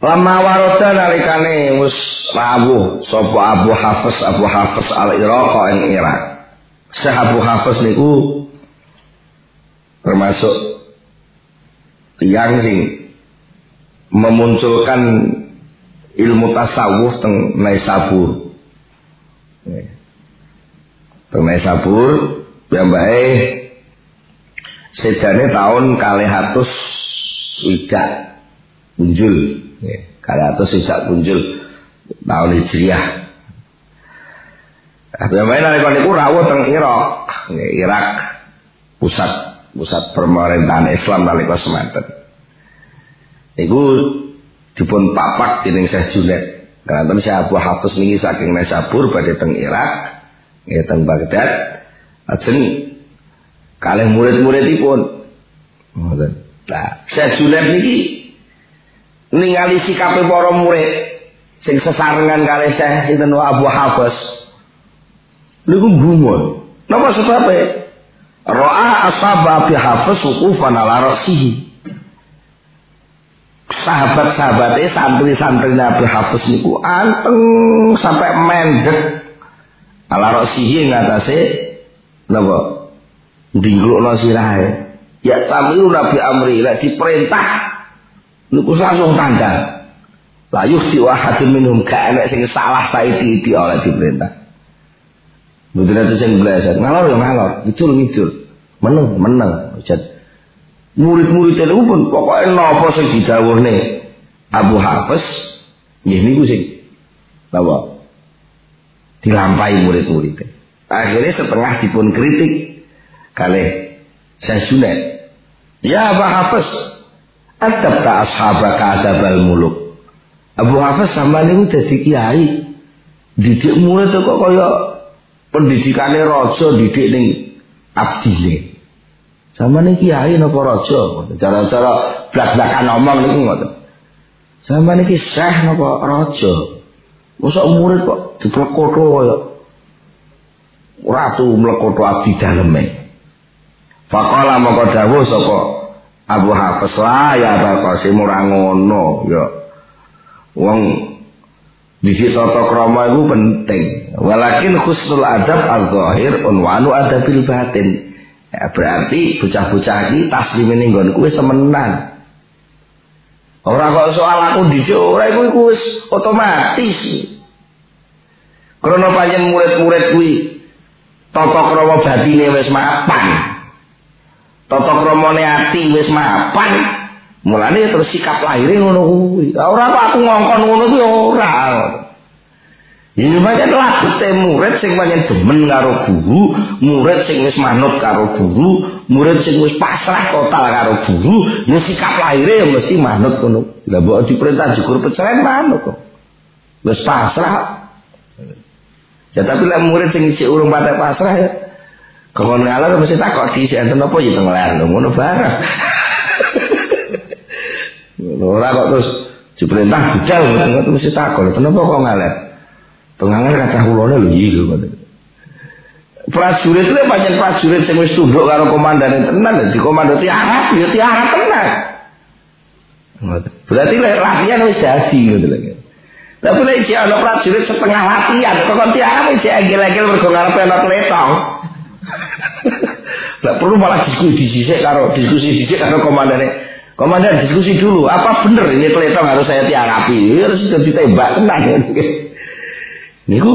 Lama waroda nalikane wis rawuh sapa Abu Hafiz al-Iraq ing Irak. Syekh Abu Hafiz niku termasuk yang sing memunculkan ilmu tasawuf teng Naisabur. Teng Naisabur piyambake sedane tahun 200 swidak punjul. Kaliatus sejak kunjul tahun Hijriah. Piyambake nalika niku rawuh teng Irak, pusat pemerintahan Islam nalika semanten. Niku dipun papak dening Syekh Junaid. Kanten Syekh Abu Hafiz niki saking Naisabur badhe teng Irak, nggih teng Baghdad. Ajeng kalih murid-muridipun. Ngoten. Lah, Syekh Junaid niki ningali sikape para murid sing sesarengan kalih Syekh sinten Abu Hafiz niku gumun. Napa sebabe? Ra'a ashaba Abi Hafiz wuqufan ala ra'sihi. Sahabat-sahabate santri-santri Abi Hafiz niku anteng sampai mendhet ala ra'sihi ngatasé napa? Ndinglukno sirahe. Ya tamiru Nabi amri lek diperintah niku langsung tanggal. La yukhti wahadun minhum ka enek sing salah saiki oleh diperintah. Mboten ate sing bleset, ngalor ya ngalor, ngidul. Meneng. Murid-murid niku pun pokoke napa sing didhawuhne Abu Hafiz nggih niku sing napa dilampahi murid-murid. Akhirnya setengah dipun kritik kalih Syekh Junaid. Ya Abu Hafiz, adabta ashabaka adabal muluk. Abu Hafiz sama niku dadi kiai. Didik murid kok kaya pendidikane raja didik ning abdine. Sama niki kiai napa raja? Cara-cara blak-blakan ngomong niku ngoten. Sama niki syekh napa raja? Mosok murid kok diplekoto kaya ratu mlekoto abdi daleme. Faqala maka dawuh sapa Abu Hafiz lah ya Abu Qasim ora ngono ya. Wong didik tata krama iku penting. Walakin husnul adab al-zahir unwanu adabil batin. Ya, berarti bocah-bocah iki taslime ning nggonku wis semenan. Ora kok soal aku didik ora iku wis otomatis. Krana pancen murid-murid kuwi tata krama batine wis mapan. Tata kramane ati wis mapan. Mulane terus sikap lahire ngono kuwi. Ora kok aku ngongkon ngono kuwi ora. Ini pancen labete murid sing pancen demen karo guru, murid sing wis manut karo guru, murid sing wis pasrah total karo guru, ya sikap lahire ya mesti manut ngono. Lah mbok diperintah jukur peceren manut kok. Wis pasrah. Ya tapi lek murid sing isih urung patek pasrah ya kok ngalor mesti takok di enten apa ya tenggelar ngono bareng. Ora kok terus diperintah budal ngono mesti takok. Kenapa kok ngalet? Pengangan kata ulone lho iki lho. Prajurit itu pancen prajurit sing wis tunduk karo komandane tenan di komando tiarap ya tiarap tenan. Berarti latihan wis jadi ngono lho. Tapi nek iki ana prajurit setengah latihan kok tiarap wis agel-agel mergo ngarepe ana tletong. Lah perlu malah diskusi dhisik karo komandane. Komandan diskusi dulu, apa bener ini tletong harus saya tiarapi? Harus ditembak tenang. Niku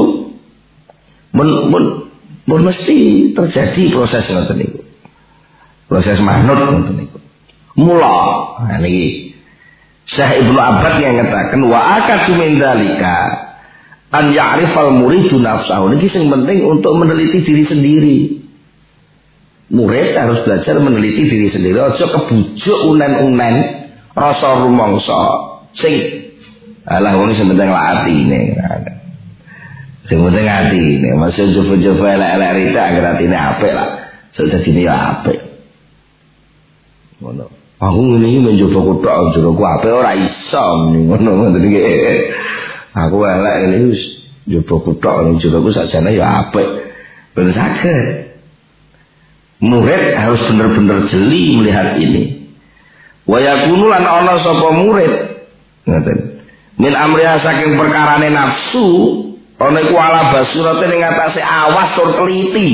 mun mesti terjadi proses ngoten niku. Proses manut ngoten niku. Mula, nah niki Syekh Ibnu Abbad yang ngatakan wa akadu min dzalika an ya'rifal muridu nafsahu. Niki sing penting untuk meneliti diri sendiri. Murid harus belajar meneliti diri sendiri. Aja kebujuk unen-unen rasa rumangsa sing alah wong sing penting atine. Sing penting atine. Masih coba-coba elek-elek rita agar atine apik lah. Sudah dini ya apik. Ngono. Aku ngene iki mencoba kuthok jero ku apik ora iso ngono iki. Aku elek ngene wis coba kuthok jero ku sakjane ya apik. Ben saged. Murid harus benar-benar jeli melihat ini. Wa yakunu lan ana sapa murid ngoten. min amriha saking perkarane nafsu ana iku ala basurate ning atase awas tur teliti.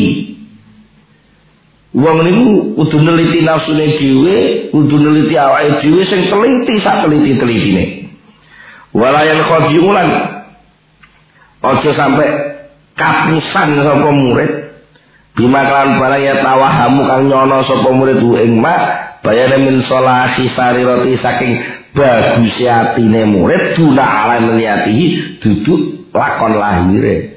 Wong niku kudu neliti nafsune dhewe, kudu neliti awake dhewe sing teliti sak teliti-telitine. Walayan khadiulan aja sampai kapusan sapa murid bima kan barang ya tawahamu kang nyono sapa murid ing mak bayane min solahi sarirati saking bagus atine murid duna ala niyatihi duduk lakon lahire.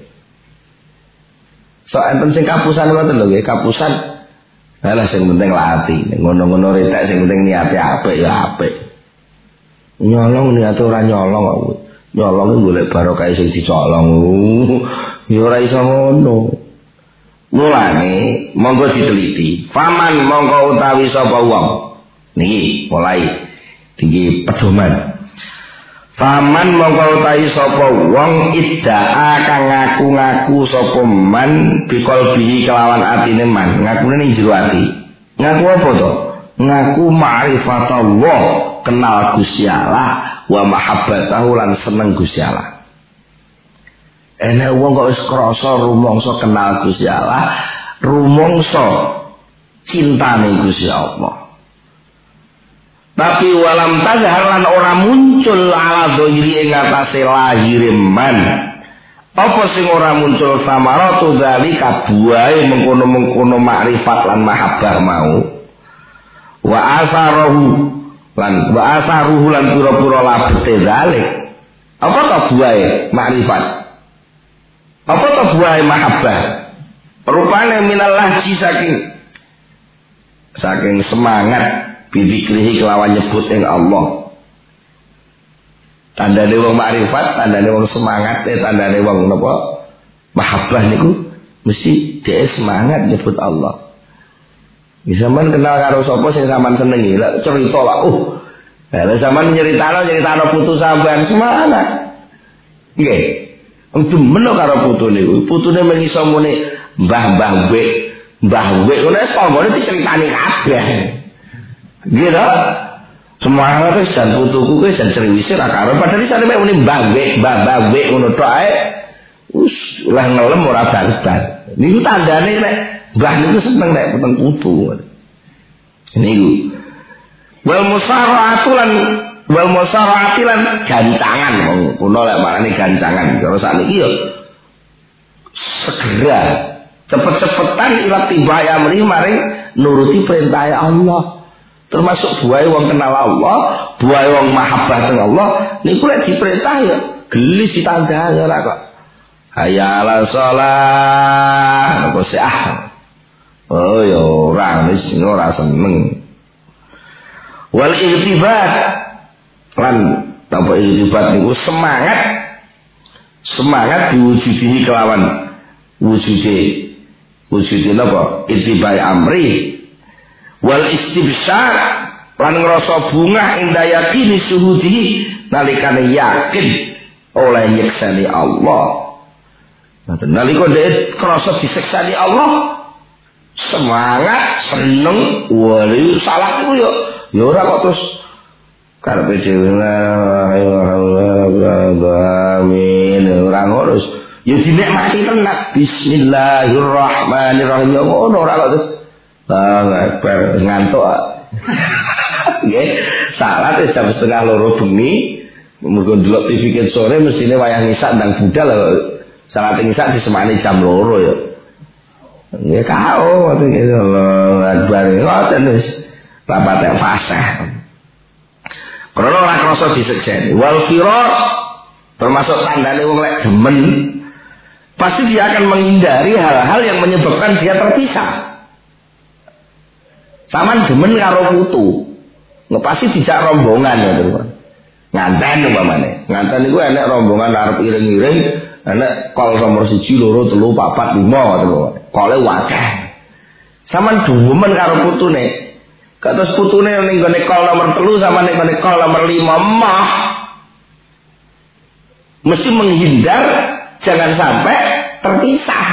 So enten sing kapusan ngoten lho nggih, kapusan. Lah sing penting lati, ngono-ngono retek sing penting niate apik ya apik. Nyolong niate ora nyolong kok. Nyolong ku golek barokah sing dicolong. Ya ora iso ngono. Mulane monggo diteliti. Faman monggo utawi sapa wong. Niki mulai tinggi pedoman. Faman mongko utahi sapa wong iddaa kang ngaku-ngaku sapa man biqalbihi kelawan atine man, ngakune ning jero ati. Ngaku apa to? Ngaku ma'rifatullah, kenal Gusti Allah wa mahabbatahu lan seneng Gusti Allah. Enek wong kok wis krasa rumangsa kenal Gusti Allah, rumangsa cintane Gusti Allah. Tapi walam tazhar lan ora muncul ala dhahiri ing atase lahire man. Apa sing ora muncul samaratu zalika buahe mengkono-mengkono makrifat lan mahabbah mau. Wa asaruhu lan pura-pura labete zalik. Apa to buahe makrifat? Apa to buahe mahabbah? Rupane minallah saking semangat bidikrihi kelawan nyebut ing Allah. Tandane wong makrifat, tandane wong semangat, tandane wong napa? Mahabbah niku mesti dia semangat nyebut Allah. Zaman kenal karo sapa sing sampean senengi, lek cerita lah, lah zaman nyeritakno putu sampean semangat. Nggih. Demen karo putu niku. Putune mengiso muni mbah-mbah wek, mbah wek ngono sangone diceritani kabeh. Gitu, semua itu dan putuku itu dan cerewisi rakar. Padahal di sana muni mbak bawe ngono tok ae, lah ngelem ora barbar. Niku tandane nek mbah niku seneng nek peteng putu. Niku. Wal musara'ati lan gancangan wong kuno lek marane gancangan. Karo sakniki yo segera cepet-cepetan ila tiba ya maring nuruti perintah Allah. Termasuk buahe wong kenal Allah, buahe wong mahabbah teng Allah, niku lek diperintah ya gelis ditandani ora kok. Hayya 'alas shalah, apa sih oh ya ora wis ora seneng. Wal irtibat lan tanpa irtibat niku semangat diwujudi kelawan wujude napa? Ittibai amri. Wal istibsyar lan ngrasa bungah inda yakini syuhudi nalikane yakin oleh nyeksani Allah. Nalika dhek krasa diseksani Allah semangat seneng wali salah iku yo ora kok terus karepe dhewe amin ora ngurus yo dinikmati tenan bismillahirrahmanirrahim yo ngono ora kok terus akbar ngantuk. Nggih, salat jam 1:30 bengi, mergo ndelok TV ket sore mestine wayah ngisak ndang budal lho. Salat ngisak disemani jam 2 ya. Nggih kao ngoten iki Allah akbar. Ngoten wis bapak fasih. Karena ora krasa disekseni. Wal firar termasuk tandane wong lek demen pasti dia akan menghindari hal-hal yang menyebabkan dia terpisah. Saman demen karo putu. Ngepasti dijak rombongan ya teman. Nganten umpamane. Nganten iku enek rombongan arep iring-iring, enek kol nomor 1, 2, 3, 4, 5 teman. Kole wakeh. Saman demen karo putune. Kados putune ning gone kol nomor 3 sama ning gone kol nomor 5 mah. Mesti menghindar jangan sampai terpisah.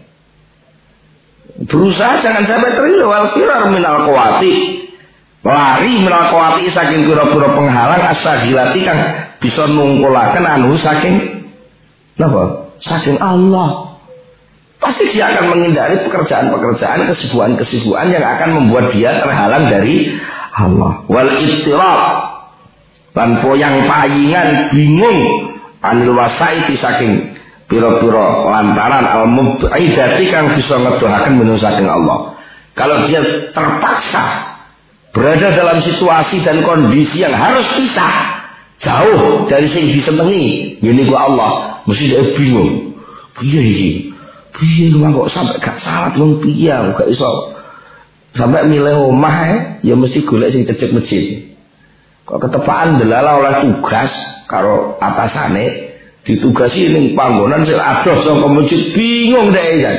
Berusaha jangan sampai terhilang wal firar minal qawati. Lari minal qawati saking pira-pira penghalang asagilati kang bisa nungkulaken anhu saking napa? Saking Allah. Pasti dia akan menghindari pekerjaan-pekerjaan, kesibukan-kesibukan yang akan membuat dia terhalang dari Allah. Wal ittirab lan poyang payingan bingung anil wasaiti saking pira-pira lantaran al mub'idati kang bisa ngedohaken menuju saking Allah. Kalau dia terpaksa berada dalam situasi dan kondisi yang harus pisah jauh dari sing disenengi ngene ku Allah, mesti dia bingung. Piye iki? Piye kok sampai gak salat wong piye gak iso sampai milih omah ya mesti golek sing cecek masjid. Kok ketepaan delala oleh tugas karo atasane ditugasi ning panggonan sing adoh saka masjid bingung dhek ya.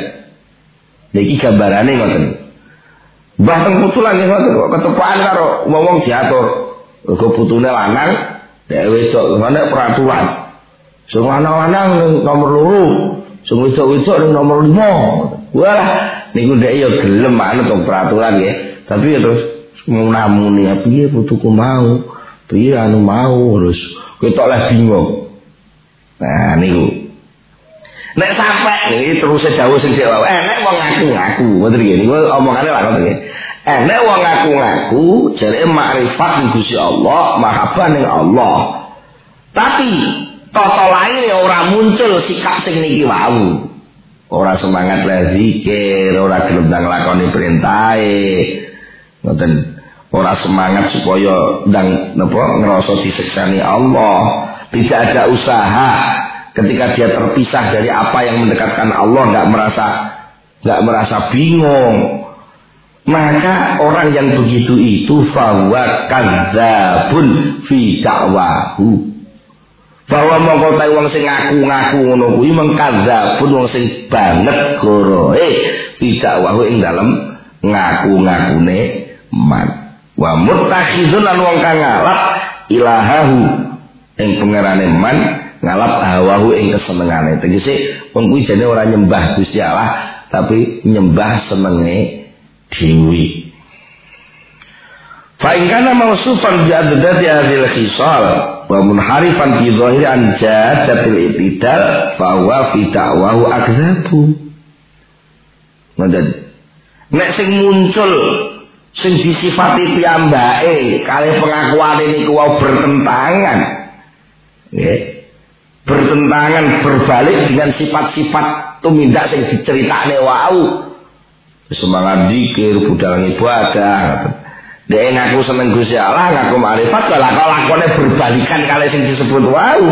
Niki gambarane ngoten. Mbah teng putulan ngoten kok ketepaan karo wong diatur. Uga putune lanang dhek wedok ana peraturan. Sing lanang-lanang nomor 2. Sing wedok-wedok ning nomor 5. Walah, niku ndek ya gelem manut peraturan nggih. Tapi ya terus ngamuni piye putuku mau, piye anu mau terus ketok lah bingung. Nah niku. Nek sampe iki terus dawuh sing dhewe wae, nek wong ngaku-ngaku, ngoten nggih. Niku omongane lah ngoten nggih. Nek wong ngaku-ngaku jare makrifat Gusti Allah, mahabbah ning Allah. Tapi tata lain ora muncul sikap sing niki wau. Ora semangat lah zikir, ora gelem nglakoni perintahe. Ngoten. Ora semangat supaya ndang napa ngrasa diseksani Allah. Tidak ada usaha ketika dia terpisah dari apa yang mendekatkan Allah, enggak merasa bingung. Maka orang yang begitu itu fahuwa kadzabun fi da'wahu. Bahwa mongko ta wong sing ngaku-ngaku ngono kuwi mengkadzabun wong sing banget gorohe tidak wahu ing dalem ngaku-ngakune man. Wa muttakhizun lan wong kang ngalap ilahahu ing pangerane man ngalap hawahu ing kesenengane. Tegese wong kuwi jane ora nyembah Gusti Allah tapi nyembah senenge dhewe. Fa in kana mausufan bi adadati hadhil khisal wa munharifan fi dhahiri an jadatil itidal fa huwa fi da'wahu akdzabu. Ngoten. Nek sing muncul sing disifati piyambake kalih pengakuane niku wau bertentangan. Nggih. Bertentangan berbalik dengan sifat-sifat tumindak sing diceritakne wau. Semangat zikir, budal ibadah. Dia ngaku seneng Gusti Allah, ngaku makrifat, kalau lakonnya berbalikan kali yang disebut wau,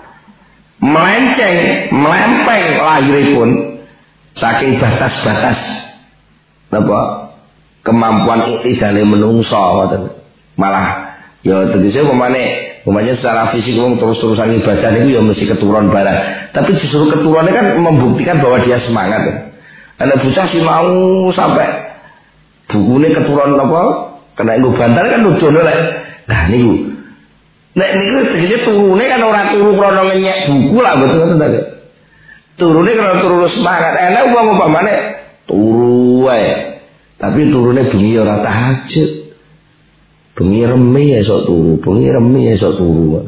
melenceng, melempeng lahiripun saking batas-batas apa kemampuan iktidale menungso, malah ya tegese umpamanya secara fisik wong terus-terusan ibadah itu ya mesti keturun barang, tapi justru keturunnya kan membuktikan bahwa dia semangat. Anak bocah sih mau sampai bukunya keturun apa? Kena nggo bantal kan nudono lek. Nah niku. Nek niku tegese turune kan ora turu krana ngenyek buku lah mboten ngoten ta. Turune krana turu semangat. Enak umpamane turu wae. Tapi turune bengi ora tahajud. Bengi remi esuk turu, bengi remi esuk turu.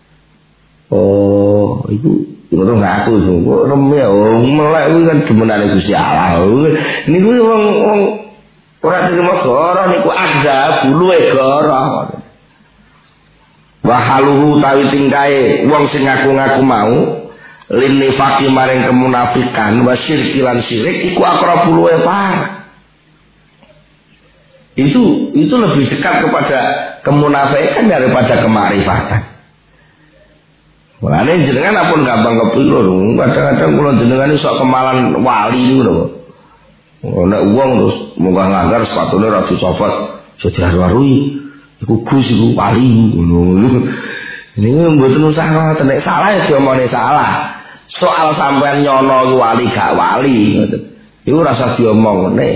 Oh, iku ngono ngaku kok remi melek kuwi kan demenane Gusti Allah. Niku wong ora terima goro niku agza buluwe goro. Wa haluhu tawi tingkae wong sing ngaku-ngaku mau linifaqi maring kemunafikan wa syirki lan syirik iku akrab buluwe par. Itu lebih dekat kepada kemunafikan daripada kemarifatan. Mulane jenengan apun gampang kepiro lho, kadang-kadang kula jenengan iso kemalan wali niku lho. Nek wong terus munggah langgar sepatune ora dicopot, sejarah warui. Iku Gus iku wali ngono. Niku mboten usah nek salah ya diomongane salah. Soal sampean nyono iku wali gak wali ngoten. Iku rasa diomongane.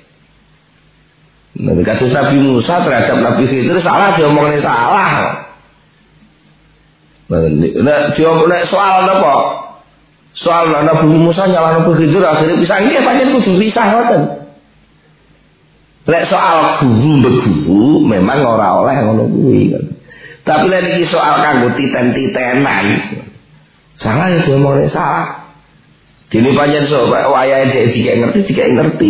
Nek kasus Nabi Musa terhadap Nabi Khidir salah diomongane salah. Nek soal apa? Soal Nabi Musa nyala Nabi Khidir akhirnya bisa nggih pancen kudu pisah ngoten. Nek soal guru mbek guru memang ora oleh ngono kuwi. Tapi lek iki soal kanggo titen-titenan. Salah ya diomongnya salah. Dene pancen sok wayahe dhek dikek ngerti.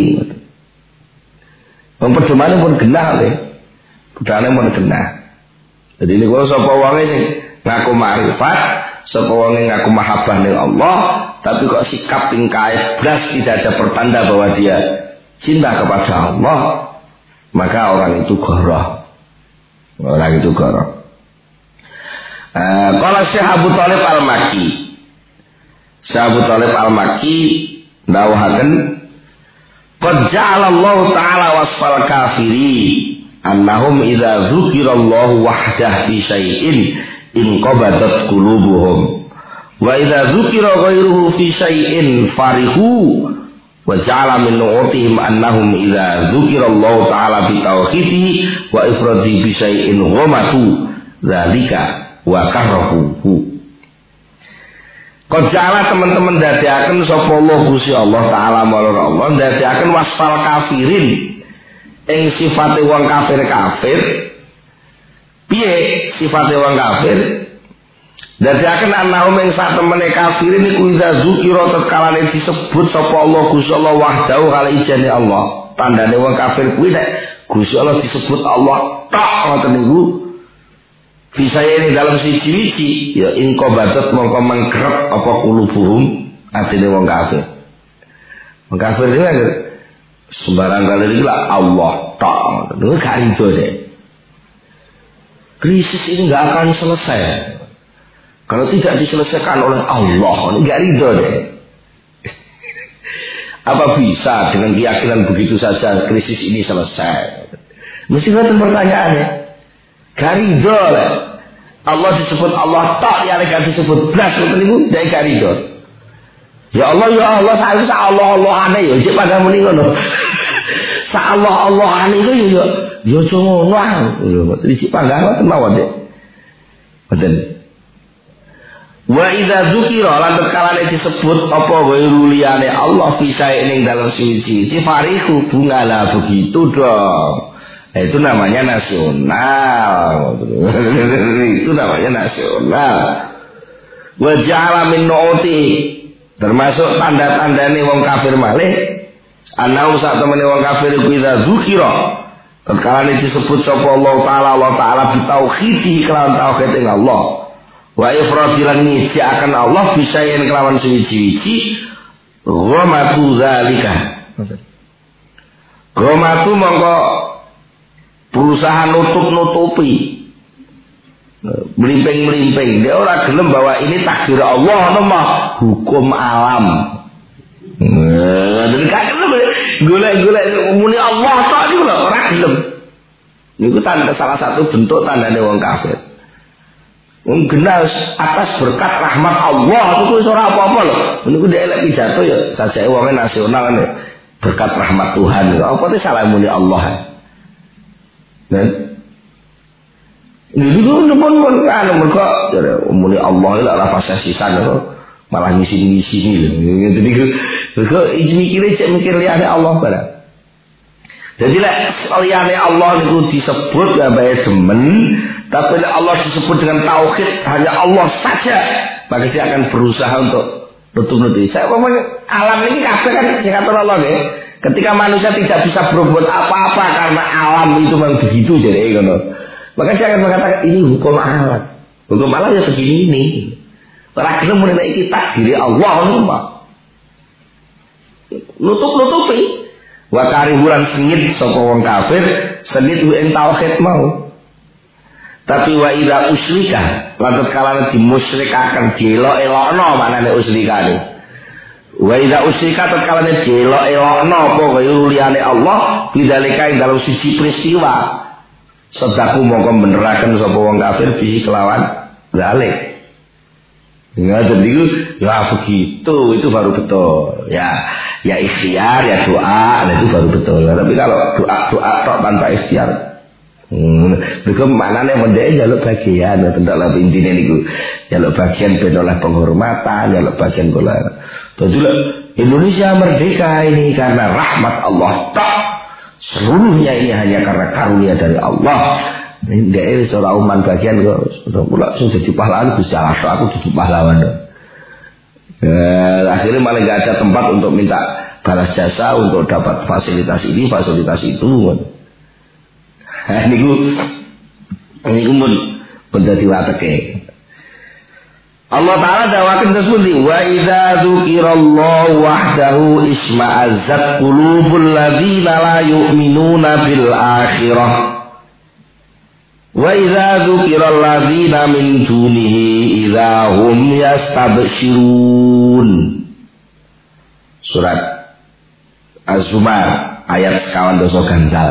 Wong pedhomane pun genah le. Budane pun genah. Jadi ini kalau sapa wonge sing ngaku makrifat, sapa wonge ngaku mahabbah ning Allah, tapi kok sikap tingkah blas tidak ada pertanda bahwa dia cinta kepada Allah, maka orang itu goroh. Orang itu goroh. Kalau Syekh Abu Thalib Al-Makki, Syekh Abu Thalib Al-Makki dawuhaken, qad ja'ala Allah Ta'ala wasfal kafirin annahum idza dzukirallahu wahdah fi syai'in inqabadat qulubuhum wa idza dzukira ghairuhu fi syai'in farihu wa ja'ala min nu'utihim annahum idza dzukirallahu ta'ala bi tauhidihi wa ifradihi bi syai'in ghamatu dzalika wa karahuhu. Kojala teman-teman dadiaken sapa Allah Gusti Allah Ta'ala marang Allah dadiaken wasfal kafirin ing sifate wong kafir. Piye sifate wong kafir? Dadiaken annahum ing sak temene kafirin iku idza dzukira tatkalane disebut sapa Allah Gusti Allah wahdahu kala ijane Allah. Tandane wong kafir kuwi nek Gusti Allah disebut Allah tok ngoten niku. Bisa ini dalam siji-siji ya inqabadat mongko mengkerep apa kulubuhum atine wong kafir. Wong kafir iki kan sembarang kali iki lah Allah tok. Itu gak rido deh. Krisis ini gak akan selesai kalau tidak diselesaikan oleh Allah. Ini gak rido deh. Apa bisa dengan keyakinan begitu saja krisis ini selesai? Mesti ada pertanyaannya. Garido lah. Allah disebut Allah tak ya lek disebut blas ngoten niku dek garido. Ya Allah saya Allah ane ya sik padha muni ngono. Sa Allah ane iku ya cuma ngono. Sik padha ngoten mawon dek. Betul. Wa idza dzukira lan kalane disebut apa wae liyane Allah bisa ning dalam suci farihu bungalah begitu dong. Itu namanya nasional. Itu namanya nasional. Wa ja'ala min nu'ti termasuk tanda-tandane wong kafir malih ana sak temene wong kafir iku idza dzukira kalane disebut sapa Allah Ta'ala bi tauhidi kelawan tauhid ing Allah wa ifradilan ngisi akan Allah bisa yen kelawan suwi-wiji ghamatu zalika. Ghamatu mongko berusaha nutup-nutupi, melimping-melimping. Dia orang gelem bahwa ini takdir Allah, nama hukum alam. Jadi kan golek-golek muni Allah tok niku lho, ora gelem. Niku tanda salah satu bentuk tandane wong kafir. Wong genah atas berkat rahmat Allah itu wis ora apa-apa lho. Niku dhek elek pidato ya sajake wong nasional berkat rahmat Tuhan. Apa te salah muni Allah. Dan dulu pun mereka umumnya Allah itu adalah fase sisan malah ngisi-ngisi jadi mereka mikir lihat Allah pada jadi lihat Allah itu disebut gak baik demen tapi Allah disebut dengan tauhid hanya Allah saja maka dia akan berusaha untuk nutup-nutup. Saya ngomong alam ini kabeh kan dikatakan Allah ya. Ketika manusia tidak bisa berbuat apa-apa karena alam itu memang begitu jadi ngono. Maka dia akan mengatakan ini hukum alam. Hukum alam ya begini ini. Ora gelem muni iki takdir Allah ngono. Nutup-nutupi. Wa karihuran sengit sapa wong kafir, sengit ing tauhid mau. Tapi wa idza usyrika, lan kalane dimusyrikaken dielok-elokno manane usyrikane. Wa idza usyrika tatkalane elok-elokno apa kaya liyane Allah bidzalika ing dalam sisi peristiwa sedaku mongko beneraken sapa wong kafir bihi kelawan zalik. Ngaten niku ya begitu itu baru betul. Ya ikhtiar ya doa itu baru betul. Tapi kalau doa tok tanpa ikhtiar mereka maknanya mendek jaluk bagian tentang intine niku jaluk bagian ben oleh penghormatan jaluk bagian bola. Tentulah Indonesia merdeka ini karena rahmat Allah tak seluruhnya ini hanya karena karunia dari Allah Ndek wis ora uman bagian kok. Kula sing dadi pahlawan Gusti Allah, aku dadi pahlawan. Akhirnya malah nggak ada tempat untuk minta balas jasa untuk dapat fasilitas ini, fasilitas itu. Niku pun dadi wateke. Allah Ta'ala dawakin tersebut wa idza dzukirallahu wahdahu isma'azzat qulubul ladzina la yu'minuna bil akhirah wa idza dzukiral ladzina min dunihi idza hum yastabshirun. Surat Az-Zumar ayat 52 gansal.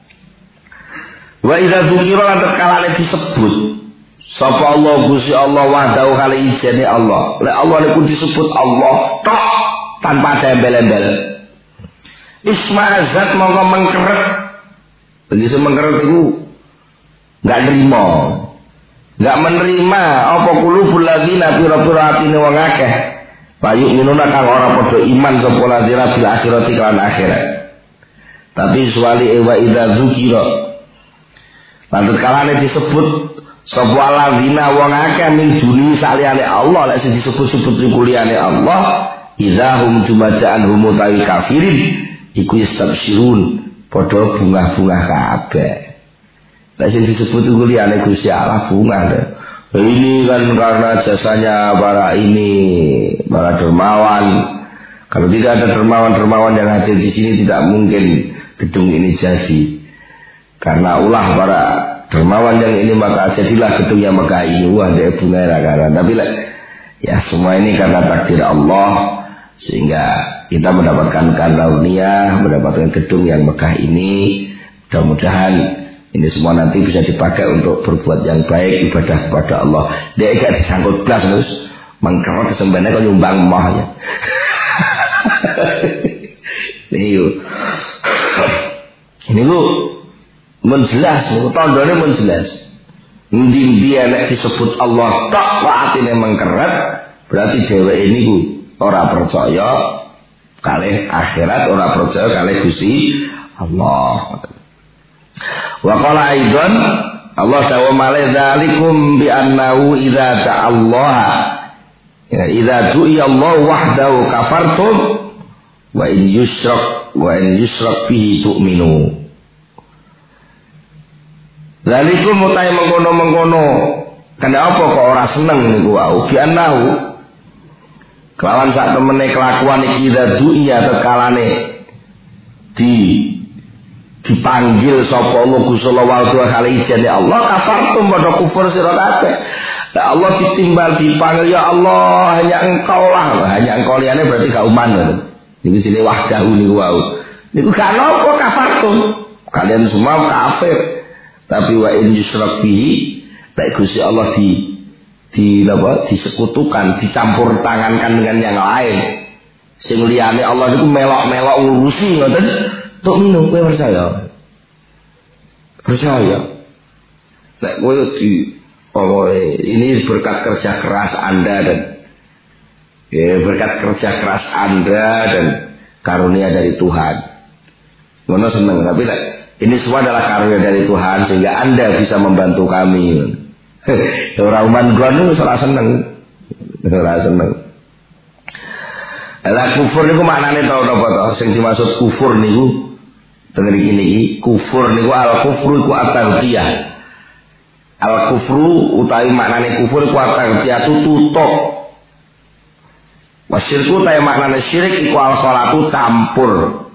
Wa idza dzukira tatkala disebut sapa Allah Gusti Allah wahdahu kali ijene Allah. Lek Allah niku disebut Allah tok tanpa ada embel-embel. Isma'azat mongko mengkeret. Jadi mengkeret itu enggak nerima. Enggak menerima apa qulubul ladzina pira-pira atine wong akeh. Bayu minuna kang ora padha iman sapa ladzina bil akhirati kan akhirat. Tapi suwali wa idza dzukira. Lantas kalane disebut sapa alladzina wong akeh min duni saliyane Allah lek disebut-sebut liyane Allah idahum jumadaan humutawi kafirin iku yastabsyirun padha bungah-bungah kabeh. Lek disebut liyane Gusti Allah bungah. Ini kan karena jasanya para dermawan. Kalau tidak ada dermawan-dermawan yang hadir di sini tidak mungkin gedung ini jadi. Karena ulah para dermawan yang ini maka jadilah gedung yang megah ini. Wah dia bunga rakaran. Tapi ya semua ini karena takdir Allah sehingga kita mendapatkan karunia, mendapatkan gedung yang megah ini. Mudah-mudahan ini semua nanti bisa dipakai untuk berbuat yang baik ibadah kepada Allah. Dia gak disangkut blas terus mengkerot sebenarnya kau nyumbang mahnya. Ini lu menjelas, tandanya menjelas. Ndi nek disebut Allah tok atine mengkeret, berarti dheweke niku ora percaya kalih akhirat, ora percaya kalih Gusti Allah. Wa qala aidan Allah ta'ala malai dzalikum bi annahu idza ta'allaha ya idza du'iya Allah wahdahu kafartum wa in yushrak bihi tu'minu. Dzalikum mutai mengkono-mengkono kenapa kok ora seneng niku wau bi annahu kelawan sak temene kelakuan iki idza du'iya tekalane dipanggil sapa Allah Gusti Allah wa kali ijane Allah kafartum padha kufur sira kabeh. Lah Allah ditimbal dipanggil ya Allah hanya engkau lah, hanya engkau liyane berarti gak uman ngoten. Niku sine wahdahu niku wau. Niku gak napa kafartum. Kalian semua kafir. Tapi wa in yusyrak bihi tak Gusti Allah disekutukan, dicampur tangankan dengan yang lain. Sing liyane Allah niku melok-melok ngurusi ngoten. Tok minum, kowe percaya? Percaya. Nek kowe ini berkat kerja keras Anda dan karunia dari Tuhan. Ngono seneng, tapi ini semua adalah karunia dari Tuhan sehingga Anda bisa membantu kami. Ora uman gono ora seneng. Ora seneng. Lah kufur niku maknane tau napa to? Sing dimaksud kufur niku tengeri ini kufur niku al kufru iku at-taghtiyah. Al kufru utawi maknane kufur iku at-taghtiyah tutup. Wasyirku utawi maknane syirik iku al khalatu campur.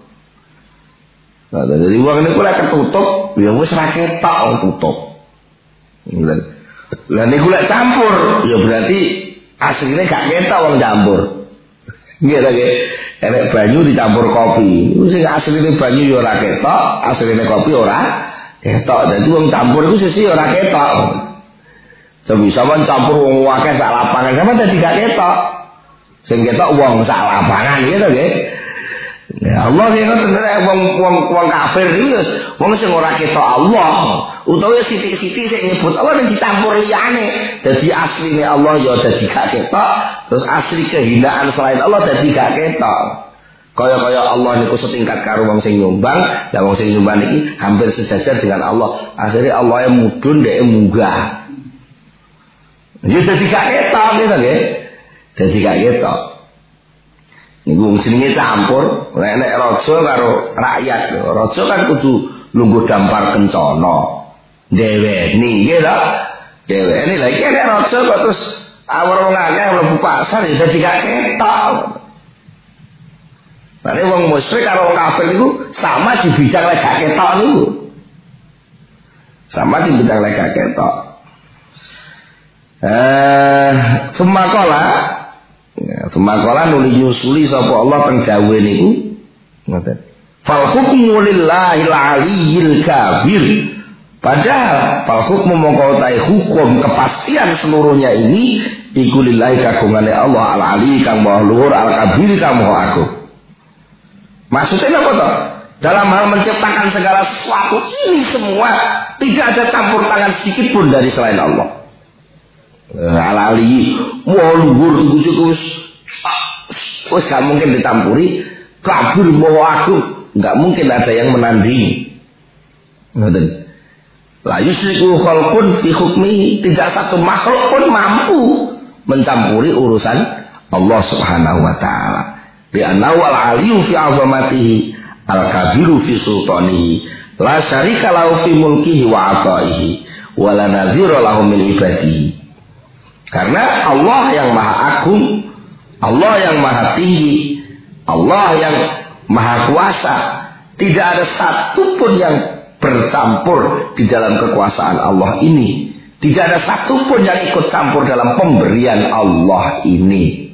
Nah, jadi wong niku lek ketutup ya wis ra ketok tutup. Lah niku lek campur ya berarti asline gak ketok wong campur. Nggih ta nggih. Enek banyu dicampur kopi. Iku sing asline banyu ya ora ketok, asline kopi ora ketok. Dadi wong campur iku sisi ora ketok. Tapi sampean campur wong akeh sak lapangan, sampean dadi gak ketok. Sing ketok wong sak lapangan gitu nggih. Ya Allah sing ngoten wong kafir iki wong sing ora ketok Allah, utawa sithik-sithik sing nyebut Allah ning dicampur liyane. Dadi asline Allah ya dadi gak ketok, terus asli kehinaan selain Allah dadi gak ketok. Kaya Allah niku setingkat karo wong sing nyumbang, lah wong sing nyumbang iki hampir sejajar dengan Allah. Akhirnya Allah yang mudhun dhek munggah. Ya dadi gak ketok gitu nggih. Dadi gak ketok. Niku jenenge campur, nek raja karo rakyat. Raja kan kudu lungguh dampar kencana. Deweni nggih to. Deweni lha iki nek raja kok terus awur wong akeh mlebu pasar ya dadi gak ketok. Nek wong musyrik karo wong kafir niku sama di bidang lek gak ketok niku. Sama di bidang lek gak ketok. Semakola nuli nyusuli sapa Allah teng dawe niku. Ngoten. Fal hukmu lillahil aliyyil kabir. Padahal fal hukmu mongko utahe hukum kepastian seluruhnya ini iku lillahi kagungane Allah al ali kang maha luhur al kabir kang maha agung. Maksudnya apa toh? Dalam hal menciptakan segala sesuatu ini semua tidak ada campur tangan sedikit pun dari selain Allah. Al-Ali, mau luhur itu wis gak mungkin ditampuri, kabir mau agung, gak mungkin ada yang menandingi. Ngoten. La yusriku khalqun fi hukmi, tidak satu makhluk pun mampu mencampuri urusan Allah Subhanahu wa taala. Bi annahu al-aliyu fi 'azamatihi, al-kabiru fi sultanihi, la syarika lahu fi mulkihi wa 'ataihi, wa la nadhira lahu min ibadihi. Karena Allah yang maha agung, Allah yang maha tinggi, Allah yang maha kuasa, tidak ada satupun yang bercampur di dalam kekuasaan Allah ini. Tidak ada satupun yang ikut campur dalam pemberian Allah ini.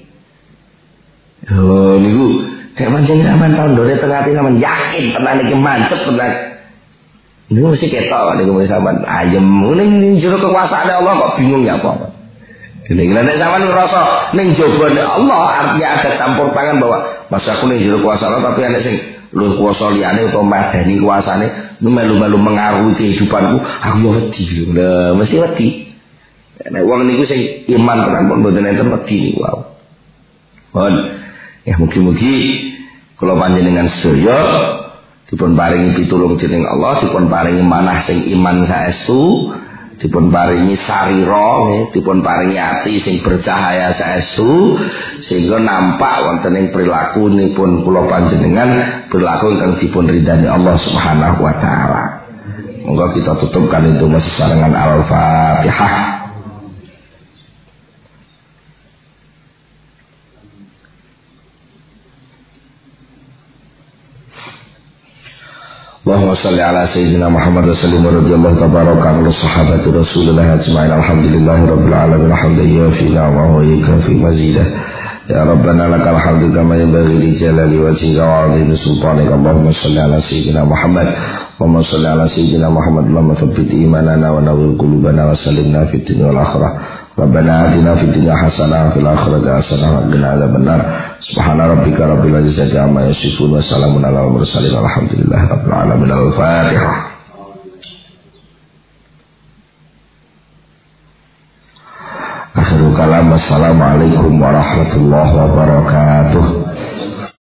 Oh, niku zaman tahun 2000 tengah sampean yakin tenan iki mantep tenan. Niku mesti ketok niku sampean ayem ning jero kekuasaan Allah kok bingung ya apa. Nek sampean ngrasa ning jabane Allah artinya ada campur tangan bahwa masa aku ning jero kuasa Allah tapi ana sing luwih kuasa liyane utawa madani kuasane melu-melu mengaruhi kehidupanku, aku yo wedi lho, mesti wedi. Nek wong niku sing iman tenan pun mboten enten wedi niku wae. Mohon ya mugi-mugi kula panjenengan sedaya dipun paringi pitulung dening Allah, dipun paringi manah sing iman saestu, dipun paringi sarira, dipun paringi ati sing bercahaya saestu sehingga nampak wonten ing perilakunipun kula panjenengan perilaku ingkang dipun ridani Allah Subhanahu wa taala. Monggo kita tutupkan itu sesarengan Al-Fatihah. Allahumma salli ala sayyidina Muhammad wa sallim radhiyallahu tabaraka an sahabati Rasulillah ajma'in alhamdulillahi rabbil alamin hamdan yafina wa yukafi mazidah ya rabbana lakal hamdu kama yanbaghi li jalali wajhika wa 'azimi sultanika Allahumma salli ala sayyidina Muhammad wa salli ala sayyidina Muhammad Allahumma thabbit imanana wa nawwir qulubana wa sallimna fid dunya wal akhirah Rabbana atina fid dunya hasanah wa fil akhirati hasanah wa qina adzabannar. Subhana rabbika rabbil izzati amma yasifun wa salamun alal mursalin walhamdulillahi rabbil alamin. Al-Fatihah. Akhirul kalam. Assalamualaikum warahmatullahi wabarakatuh.